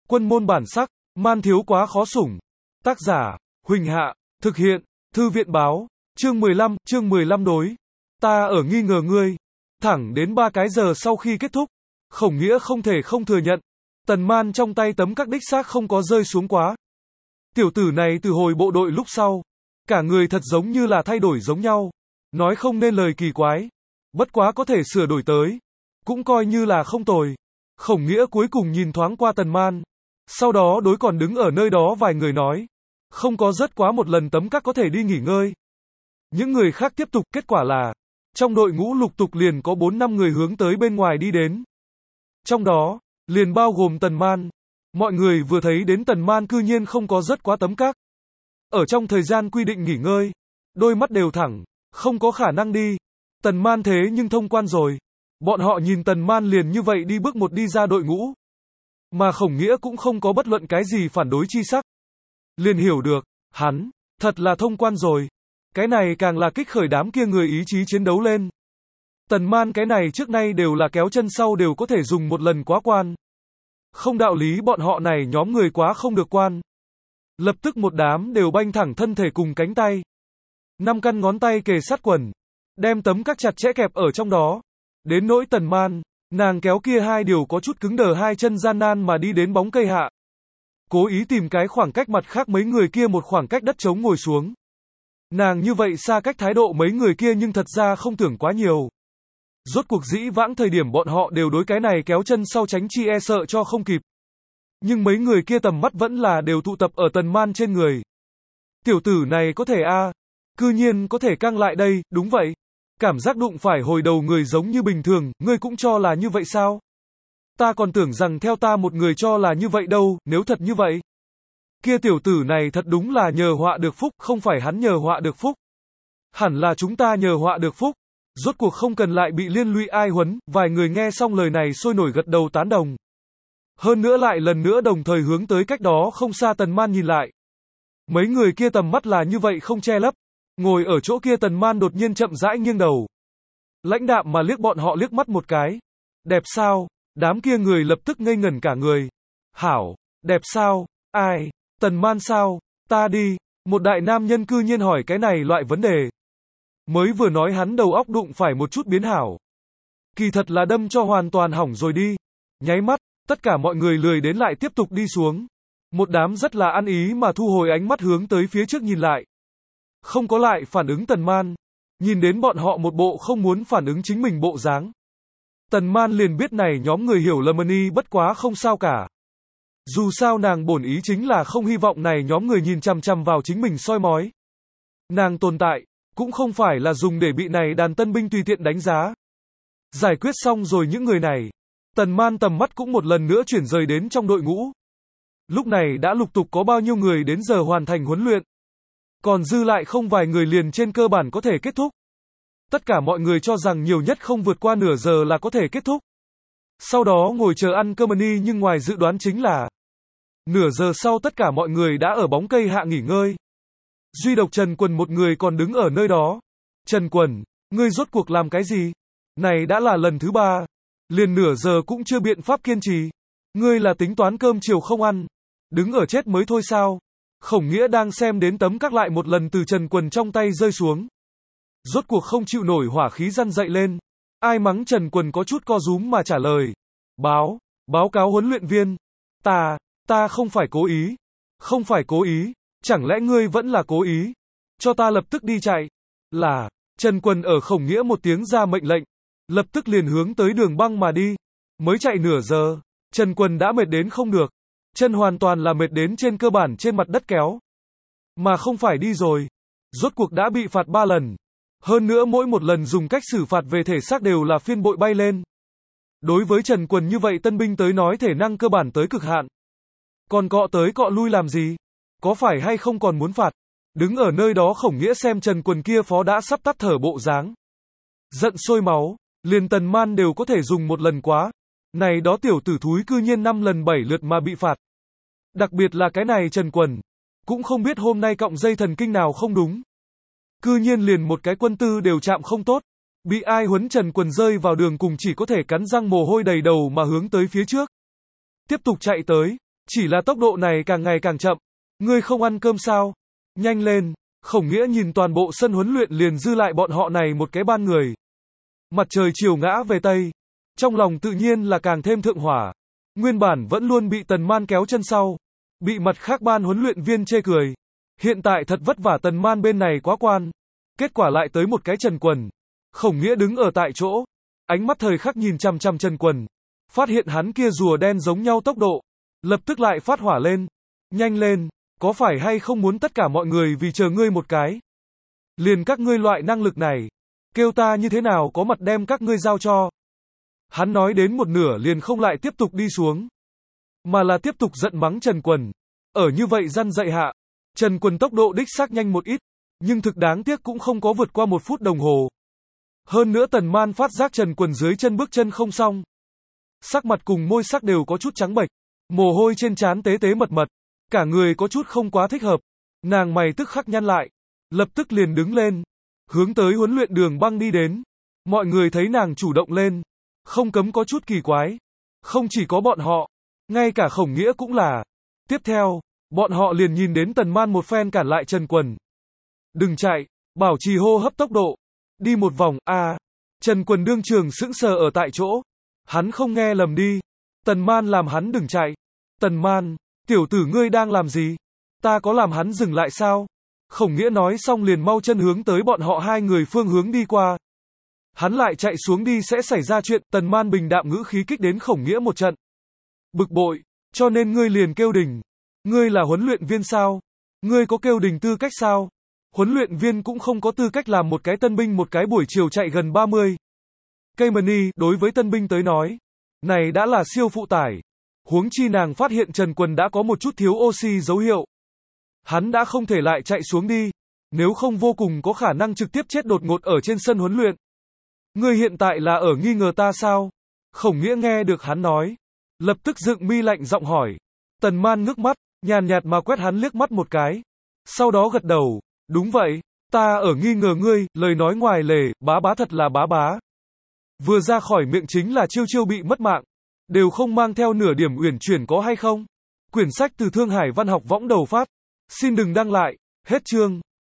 Quân môn bản sắc, man thiếu quá khó sủng. Tác giả, Huỳnh Hạ, thực hiện, Thư viện báo, chương 15 đối. Ta ở nghi ngờ ngươi. Thẳng đến 3 cái giờ sau khi kết thúc, Khổng Nghĩa không thể không thừa nhận. Tần Man trong tay tấm các đích xác không có rơi xuống quá. Tiểu tử này từ hồi bộ đội lúc sau, cả người thật giống như là thay đổi giống nhau. Nói không nên lời kỳ quái. Bất quá có thể sửa đổi tới. Cũng coi như là không tồi. Khổng Nghĩa cuối cùng nhìn thoáng qua Tần Man. Sau đó đối còn đứng ở nơi đó vài người nói. Không có rất quá một lần tấm các có thể đi nghỉ ngơi. Những người khác tiếp tục, kết quả là trong đội ngũ lục tục liền có 4-5 người hướng tới bên ngoài đi đến. Trong đó, liền bao gồm Tần Man. Mọi người vừa thấy đến Tần Man cư nhiên không có rất quá tấm các. Ở trong thời gian quy định nghỉ ngơi, đôi mắt đều thẳng, không có khả năng đi. Tần Man thế nhưng thông quan rồi. Bọn họ nhìn Tần Man liền như vậy đi bước một đi ra đội ngũ. Mà Khổng Nghĩa cũng không có bất luận cái gì phản đối chi sắc. Liền hiểu được, hắn, thật là thông quan rồi. Cái này càng là kích khởi đám kia người ý chí chiến đấu lên. Tần Man cái này trước nay đều là kéo chân sau đều có thể dùng một lần quá quan. Không đạo lý bọn họ này nhóm người quá không được quan. Lập tức một đám đều banh thẳng thân thể cùng cánh tay. 5 căn ngón tay kề sát quần. Đem tấm các chặt chẽ kẹp ở trong đó. Đến nỗi Tần Man, nàng kéo kia hai điều có chút cứng đờ hai chân gian nan mà đi đến bóng cây hạ. Cố ý tìm cái khoảng cách mặt khác mấy người kia một khoảng cách đất trống ngồi xuống. Nàng như vậy xa cách thái độ mấy người kia nhưng thật ra không tưởng quá nhiều. Rốt cuộc dĩ vãng thời điểm bọn họ đều đối cái này kéo chân sau tránh chi e sợ cho không kịp. Nhưng mấy người kia tầm mắt vẫn là đều tụ tập ở Tần Man trên người. Tiểu tử này có thể cư nhiên có thể căng lại đây, đúng vậy. Cảm giác đụng phải hồi đầu người giống như bình thường, ngươi cũng cho là như vậy sao? Ta còn tưởng rằng theo ta một người cho là như vậy đâu, nếu thật như vậy. Kia tiểu tử này thật đúng là nhờ họa được phúc, không phải hắn nhờ họa được phúc. Hẳn là chúng ta nhờ họa được phúc. Rốt cuộc không cần lại bị liên lụy ai huấn, vài người nghe xong lời này sôi nổi gật đầu tán đồng. Hơn nữa lại lần nữa đồng thời hướng tới cách đó không xa Tần Man nhìn lại. Mấy người kia tầm mắt là như vậy không che lấp. Ngồi ở chỗ kia Tần Man đột nhiên chậm rãi nghiêng đầu. Lãnh đạm mà liếc bọn họ liếc mắt một cái. Đẹp sao? Đám kia người lập tức ngây ngẩn cả người. Hảo, đẹp sao? Ai? Tần Man sao? Ta đi. Một đại nam nhân cư nhiên hỏi cái này loại vấn đề. Mới vừa nói hắn đầu óc đụng phải một chút biến hảo. Kỳ thật là đâm cho hoàn toàn hỏng rồi đi. Nháy mắt, tất cả mọi người lười đến lại tiếp tục đi xuống. Một đám rất là ăn ý mà thu hồi ánh mắt hướng tới phía trước nhìn lại. Không có lại phản ứng Tần Man. Nhìn đến bọn họ một bộ không muốn phản ứng chính mình bộ dáng. Tần Man liền biết này nhóm người hiểu lầm y bất quá không sao cả. Dù sao nàng bổn ý chính là không hy vọng này nhóm người nhìn chằm chằm vào chính mình soi mói. Nàng tồn tại, cũng không phải là dùng để bị này đàn tân binh tùy tiện đánh giá. Giải quyết xong rồi những người này. Tần Man tầm mắt cũng một lần nữa chuyển rời đến trong đội ngũ. Lúc này đã lục tục có bao nhiêu người đến giờ hoàn thành huấn luyện. Còn dư lại không vài người liền trên cơ bản có thể kết thúc. Tất cả mọi người cho rằng nhiều nhất không vượt qua nửa giờ là có thể kết thúc. Sau đó ngồi chờ ăn cơm ni nhưng ngoài dự đoán chính là nửa giờ sau tất cả mọi người đã ở bóng cây hạ nghỉ ngơi. Duy độc Trần Quần một người còn đứng ở nơi đó. Trần Quần, ngươi rốt cuộc làm cái gì? Này đã là lần thứ 3. Liền nửa giờ cũng chưa biện pháp kiên trì. Ngươi là tính toán cơm chiều không ăn. Đứng ở chết mới thôi sao? Khổng Nghĩa đang xem đến tấm các lại một lần từ Trần Quần trong tay rơi xuống. Rốt cuộc không chịu nổi hỏa khí răn dậy lên. Ai mắng Trần Quần có chút co rúm mà trả lời. Báo cáo huấn luyện viên. Ta không phải cố ý. Không phải cố ý. Chẳng lẽ ngươi vẫn là cố ý? Cho ta lập tức đi chạy. Là, Trần Quần ở Khổng Nghĩa một tiếng ra mệnh lệnh. Lập tức liền hướng tới đường băng mà đi. Mới chạy nửa giờ. Trần Quần đã mệt đến không được. Chân hoàn toàn là mệt đến trên cơ bản trên mặt đất kéo. Mà không phải đi rồi. Rốt cuộc đã bị phạt 3 lần. Hơn nữa mỗi một lần dùng cách xử phạt về thể xác đều là phiên bội bay lên. Đối với Trần Quần như vậy tân binh tới nói thể năng cơ bản tới cực hạn. Còn cọ tới cọ lui làm gì? Có phải hay không còn muốn phạt? Đứng ở nơi đó Khổng Nghĩa xem Trần Quần kia phó đã sắp tắt thở bộ dáng. Giận sôi máu, liền Tần Man đều có thể dùng một lần quá. Này đó tiểu tử thúi cư nhiên 5 lần 7 lượt mà bị phạt. Đặc biệt là cái này Trần Quần. Cũng không biết hôm nay cọng dây thần kinh nào không đúng. Cư nhiên liền một cái quân tư đều chạm không tốt. Bị ai huấn Trần Quần rơi vào đường cùng chỉ có thể cắn răng mồ hôi đầy đầu mà hướng tới phía trước. Tiếp tục chạy tới. Chỉ là tốc độ này càng ngày càng chậm. Ngươi không ăn cơm sao? Nhanh lên. Khổng Nghĩa nhìn toàn bộ sân huấn luyện liền dư lại bọn họ này một cái ban người. Mặt trời chiều ngã về Tây. Trong lòng tự nhiên là càng thêm thượng hỏa. Nguyên bản vẫn luôn bị Tần Man kéo chân sau. Bị mặt khác ban huấn luyện viên chê cười. Hiện tại thật vất vả Tần Man bên này quá quan. Kết quả lại tới một cái Trần Quần. Khổng Nghĩa đứng ở tại chỗ. Ánh mắt thời khắc nhìn chằm chằm Trần Quần. Phát hiện hắn kia rùa đen giống nhau tốc độ. Lập tức lại phát hỏa lên. Nhanh lên, có phải hay không muốn tất cả mọi người vì chờ ngươi một cái? Liền các ngươi loại năng lực này. Kêu ta như thế nào có mặt đem các ngươi giao cho. Hắn nói đến một nửa liền không lại tiếp tục đi xuống. Mà là tiếp tục giận mắng Trần Quần. Ở như vậy răn dạy hạ. Trần Quần tốc độ đích xác nhanh một ít. Nhưng thực đáng tiếc cũng không có vượt qua 1 phút đồng hồ. Hơn nữa Tần Man phát giác Trần Quần dưới chân bước chân không xong. Sắc mặt cùng môi sắc đều có chút trắng bệch. Mồ hôi trên trán tế tế mật mật. Cả người có chút không quá thích hợp. Nàng mày tức khắc nhăn lại. Lập tức liền đứng lên. Hướng tới huấn luyện đường băng đi đến. Mọi người thấy nàng chủ động lên. Không cấm có chút kỳ quái. Không chỉ có bọn họ. Ngay cả Khổng Nghĩa cũng là. Tiếp theo, bọn họ liền nhìn đến Tần Man một phen cản lại Trần Quần. Đừng chạy, bảo trì hô hấp tốc độ. Đi một vòng, Trần Quần đương trường sững sờ ở tại chỗ. Hắn không nghe lầm đi. Tần Man làm hắn đừng chạy. Tần Man, tiểu tử ngươi đang làm gì? Ta có làm hắn dừng lại sao? Khổng Nghĩa nói xong liền mau chân hướng tới bọn họ hai người phương hướng đi qua. Hắn lại chạy xuống đi sẽ xảy ra chuyện. Tần Man bình đạm ngữ khí kích đến Khổng Nghĩa một trận. Bực bội, cho nên ngươi liền kêu đình. Ngươi là huấn luyện viên sao? Ngươi có kêu đình tư cách sao? Huấn luyện viên cũng không có tư cách làm một cái tân binh một cái buổi chiều chạy gần 30 cây đối với tân binh tới nói. Này đã là siêu phụ tải. Huống chi nàng phát hiện Trần Quần đã có một chút thiếu oxy dấu hiệu. Hắn đã không thể lại chạy xuống đi. Nếu không vô cùng có khả năng trực tiếp chết đột ngột ở trên sân huấn luyện. Ngươi hiện tại là ở nghi ngờ ta sao? Khổng Nghĩa nghe được hắn nói. Lập tức dựng mi lạnh giọng hỏi. Tần Man ngước mắt, nhàn nhạt mà quét hắn liếc mắt một cái. Sau đó gật đầu. Đúng vậy, ta ở nghi ngờ ngươi, lời nói ngoài lề, bá bá thật là bá bá. Vừa ra khỏi miệng chính là chiêu chiêu bị mất mạng. Đều không mang theo nửa điểm uyển chuyển có hay không? Quyển sách từ Thương Hải Văn học võng đầu phát. Xin đừng đăng lại. Hết chương.